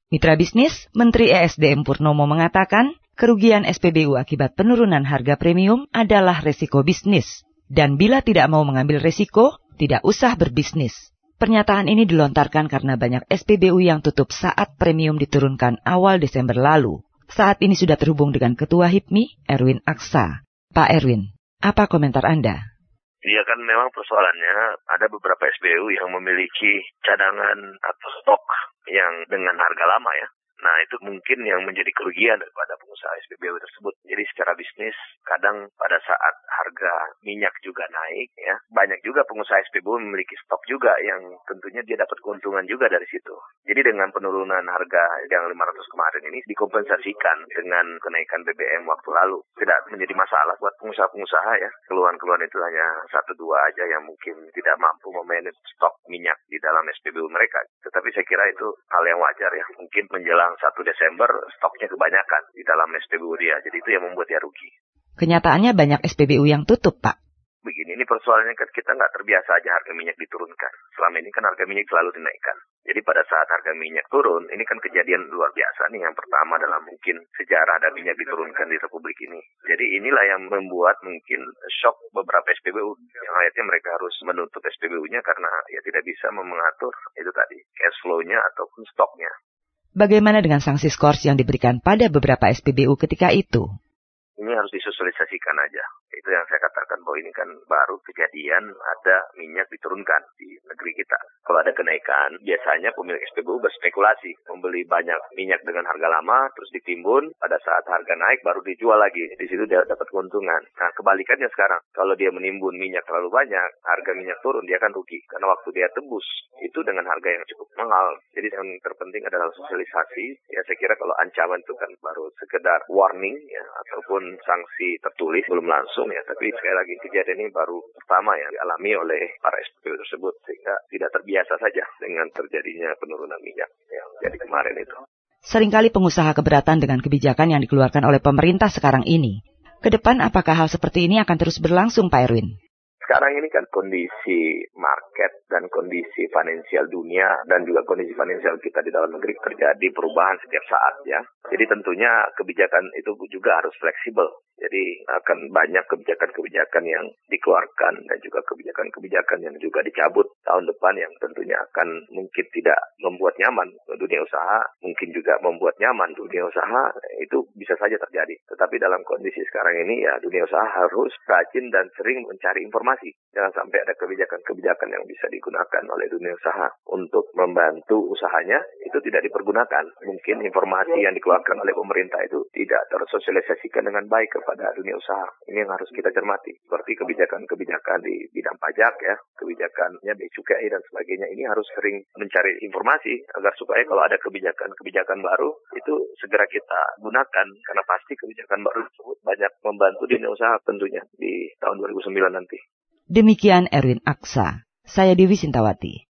Mitra bisnis, Menteri ESDM Purnomo mengatakan, kerugian SPBU akibat penurunan harga premium adalah resiko bisnis. Dan bila tidak mau mengambil resiko, tidak usah berbisnis. Pernyataan ini dilontarkan karena banyak SPBU yang tutup saat premium diturunkan awal Desember lalu. Saat ini sudah terhubung dengan Ketua HIPMI, Erwin Aksa. Pak Erwin, apa komentar Anda? Iya kan memang persoalannya ada beberapa SPBU yang memiliki cadangan atau stok yang dengan harga lama ya. Nah itu mungkin yang menjadi kerugian daripada pengusaha SPBU tersebut. Jadi secara bisnis kadang pada saat harga minyak juga naik ya. Banyak juga pengusaha SPBU memiliki stok juga yang tentunya dia dapat keuntungan juga dari situ. Jadi dengan penurunan harga yang 500 kemarin ini dikompensasikan dengan kenaikan BBM waktu lalu. Tidak menjadi masalah buat pengusaha-pengusaha ya. Keluhan-keluhan itu hanya 1-2 aja yang mungkin tidak mampu memanage stok minyak di dalam SPBU mereka. Tetapi saya kira itu hal yang wajar ya. Mungkin menjelang 1 Desember stoknya kebanyakan di dalam SPBU dia. Jadi itu yang membuat dia rugi. Kenyataannya banyak SPBU yang tutup, Pak. Begini, ini persoalannya kan kita nggak terbiasa aja harga minyak diturunkan. Selama ini kan harga minyak selalu dinaikkan. Jadi pada saat harga minyak turun, ini kan kejadian luar biasa nih. Yang pertama dalam mungkin sejarah ada minyak diturunkan di Republik ini. Jadi inilah yang membuat mungkin shock beberapa SPBU. Yang akhirnya mereka harus menutup SPBU-nya karena ya tidak bisa mengatur itu tadi, cash flow-nya ataupun stoknya. Bagaimana dengan sanksi skors yang diberikan pada beberapa SPBU ketika itu? Ini harus disosialisasikan aja. Itu yang saya katakan bahwa ini kan baru kejadian ada minyak diturunkan di negeri kita. Kalau ada kenaikan, biasanya pemilik SPBU berspekulasi. Membeli banyak minyak dengan harga lama, terus ditimbun. Pada saat harga naik, baru dijual lagi. Di situ dia dapat keuntungan. Nah, kebalikannya sekarang. Kalau dia menimbun minyak terlalu banyak, harga minyak turun, dia akan rugi. Karena waktu dia tebus, itu dengan harga yang cukup mahal. Jadi yang terpenting adalah sosialisasi. Ya, saya kira kalau ancaman itu kan baru sekedar warning, ya, ataupun sanksi tertulis belum langsung ya, tapi sekali lagi kejadian ini baru pertama yang dialami oleh para SPBU tersebut sehingga tidak terbiasa saja dengan terjadinya penurunan minyak yang jadi kemarin itu. Seringkali pengusaha keberatan dengan kebijakan yang dikeluarkan oleh pemerintah sekarang ini. Ke depan apakah hal seperti ini akan terus berlangsung, Pak Erwin? Sekarang ini kan kondisi market dan kondisi finansial dunia dan juga kondisi finansial kita di dalam negeri terjadi perubahan setiap saat ya. Jadi tentunya kebijakan itu juga harus fleksibel. Jadi akan banyak kebijakan-kebijakan yang dikeluarkan dan juga kebijakan-kebijakan yang juga dicabut tahun depan yang tentunya akan mungkin tidak membuat nyaman dunia usaha, mungkin juga membuat nyaman dunia usaha, itu bisa saja terjadi. Tetapi dalam kondisi sekarang ini ya dunia usaha harus rajin dan sering mencari informasi. Jangan sampai ada kebijakan-kebijakan yang bisa digunakan oleh dunia usaha untuk membantu usahanya, itu tidak dipergunakan. Mungkin informasi yang dikeluarkan oleh pemerintah itu tidak tersosialisasikan dengan baik kepada dunia usaha. Ini yang harus kita cermati. Seperti kebijakan-kebijakan di bidang pajak ya, kebijakannya bea cukai dan sebagainya. Ini harus sering mencari informasi agar supaya kalau ada kebijakan-kebijakan baru itu segera kita gunakan. Karena pasti kebijakan baru tersebut banyak membantu dunia usaha tentunya di tahun 2009 nanti. Demikian Erwin Aksa. Saya Dewi Sintawati.